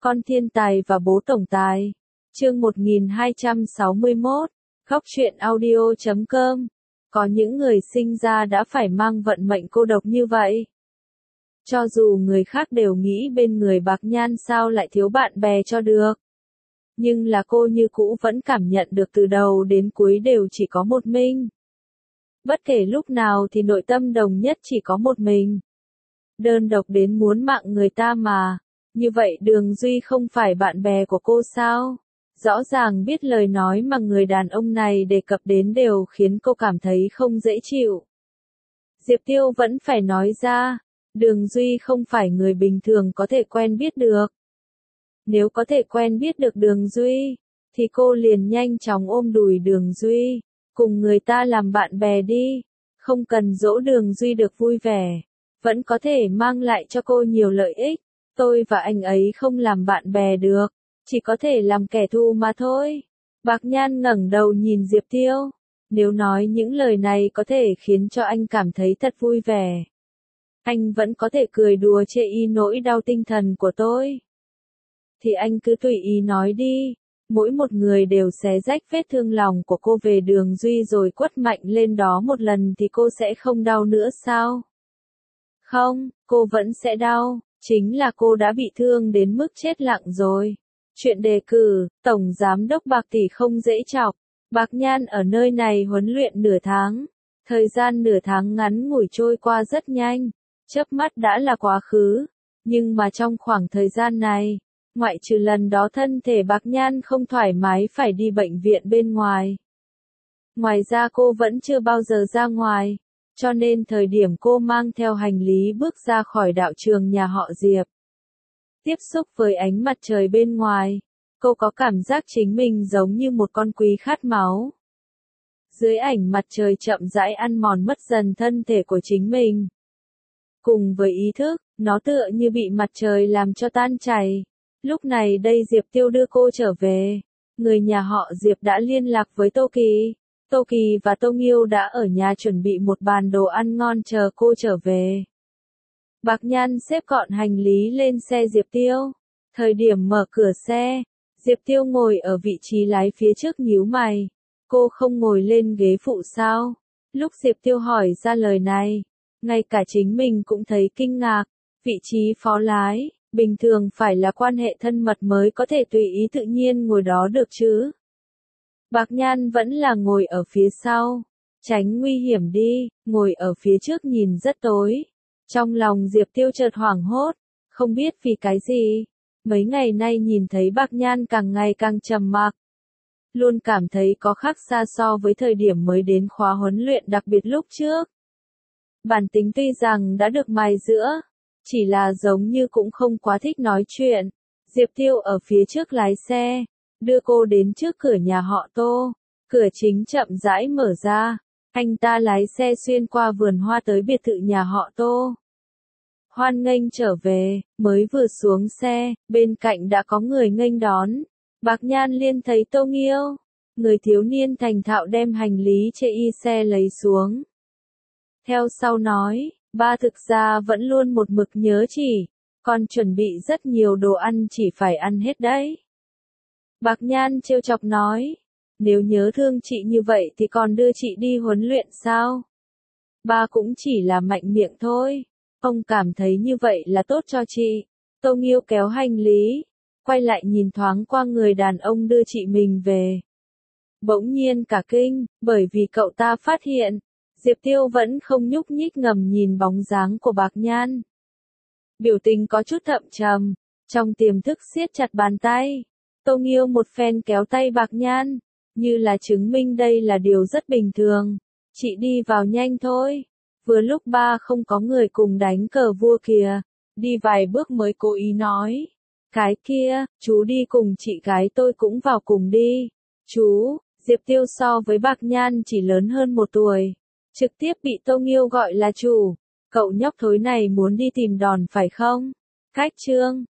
Con thiên tài và bố tổng tài. Chương 1261. Khóc chuyện audio.com. Có những người sinh ra đã phải mang vận mệnh cô độc như vậy. Cho dù người khác đều nghĩ bên người Bạc Nhan sao lại thiếu bạn bè cho được. Nhưng là cô như cũ vẫn cảm nhận được từ đầu đến cuối đều chỉ có một mình. Bất kể lúc nào thì nội tâm đồng nhất chỉ có một mình. Đơn độc đến muốn mạng người ta mà. Như vậy Đường Duy không phải bạn bè của cô sao? Rõ ràng biết lời nói mà người đàn ông này đề cập đến đều khiến cô cảm thấy không dễ chịu. Diệp Tiêu vẫn phải nói ra, Đường Duy không phải người bình thường có thể quen biết được. Nếu có thể quen biết được Đường Duy, thì cô liền nhanh chóng ôm đùi Đường Duy, cùng người ta làm bạn bè đi, không cần dỗ Đường Duy được vui vẻ, vẫn có thể mang lại cho cô nhiều lợi ích. Tôi và anh ấy không làm bạn bè được, chỉ có thể làm kẻ thù mà thôi. Bạc Nhan ngẩng đầu nhìn Diệp Tiêu, nếu nói những lời này có thể khiến cho anh cảm thấy thật vui vẻ. Anh vẫn có thể cười đùa chê y nỗi đau tinh thần của tôi. Thì anh cứ tùy ý nói đi, mỗi một người đều xé rách vết thương lòng của cô về Đường Duy rồi quất mạnh lên đó một lần thì cô sẽ không đau nữa sao? Không, cô vẫn sẽ đau. Chính là cô đã bị thương đến mức chết lặng rồi. Chuyện đề cử, Tổng Giám đốc Bạc Tỷ không dễ chọc. Bạc Nhan ở nơi này huấn luyện nửa tháng. Thời gian nửa tháng ngắn ngủi trôi qua rất nhanh. Chớp mắt đã là quá khứ. Nhưng mà trong khoảng thời gian này, ngoại trừ lần đó thân thể Bạc Nhan không thoải mái phải đi bệnh viện bên ngoài. Ngoài ra cô vẫn chưa bao giờ ra ngoài. Cho nên thời điểm cô mang theo hành lý bước ra khỏi đạo trường nhà họ Diệp. Tiếp xúc với ánh mặt trời bên ngoài, cô có cảm giác chính mình giống như một con quý khát máu. Dưới ảnh mặt trời chậm rãi ăn mòn mất dần thân thể của chính mình. Cùng với ý thức, nó tựa như bị mặt trời làm cho tan chảy. Lúc này đây Diệp Tiêu đưa cô trở về. Người nhà họ Diệp đã liên lạc với Tô Kỳ. Tô Kỳ và Tô Nghiêu đã ở nhà chuẩn bị một bàn đồ ăn ngon chờ cô trở về. Bạc Nhan xếp gọn hành lý lên xe Diệp Tiêu. Thời điểm mở cửa xe, Diệp Tiêu ngồi ở vị trí lái phía trước nhíu mày. Cô không ngồi lên ghế phụ sao? Lúc Diệp Tiêu hỏi ra lời này, ngay cả chính mình cũng thấy kinh ngạc. Vị trí phó lái, bình thường phải là quan hệ thân mật mới có thể tùy ý tự nhiên ngồi đó được chứ. Bạc Nhan vẫn là ngồi ở phía sau, tránh nguy hiểm đi, ngồi ở phía trước nhìn rất tối. Trong lòng Diệp Tiêu chợt hoảng hốt, không biết vì cái gì, mấy ngày nay nhìn thấy Bạc Nhan càng ngày càng trầm mặc. Luôn cảm thấy có khác xa so với thời điểm mới đến khóa huấn luyện đặc biệt lúc trước. Bản tính tuy rằng đã được mài giũa, chỉ là giống như cũng không quá thích nói chuyện. Diệp Tiêu ở phía trước lái xe, đưa cô đến trước cửa nhà họ Tô. Cửa chính chậm rãi mở ra. Anh ta lái xe xuyên qua vườn hoa tới biệt thự nhà họ Tô. Hoan nghênh trở về, mới vừa xuống xe, bên cạnh đã có người nghênh đón. Bạc Nhan liên thấy Tô Nghiêu. Người thiếu niên thành thạo đem hành lý chê y xe lấy xuống. Theo sau nói, ba thực ra vẫn luôn một mực nhớ chỉ, còn chuẩn bị rất nhiều đồ ăn chỉ phải ăn hết đấy. Bạc Nhan trêu chọc nói, nếu nhớ thương chị như vậy thì còn đưa chị đi huấn luyện sao? Ba cũng chỉ là mạnh miệng thôi, ông cảm thấy như vậy là tốt cho chị. Tô Nghiêu kéo hành lý, quay lại nhìn thoáng qua người đàn ông đưa chị mình về. Bỗng nhiên cả kinh, bởi vì cậu ta phát hiện, Diệp Tiêu vẫn không nhúc nhích ngầm nhìn bóng dáng của Bạc Nhan. Biểu tình có chút thậm trầm, trong tiềm thức siết chặt bàn tay. Tô Nghiêu một phen kéo tay Bạc Nhan, như là chứng minh đây là điều rất bình thường. Chị đi vào nhanh thôi. Vừa lúc ba không có người cùng đánh cờ vua kìa. Đi vài bước mới cố ý nói. Cái kia, chú đi cùng chị gái tôi cũng vào cùng đi. Chú, Diệp Tiêu so với Bạc Nhan chỉ lớn hơn 1 tuổi. Trực tiếp bị Tô Nghiêu gọi là chủ. Cậu nhóc thối này muốn đi tìm đòn phải không? Cách chương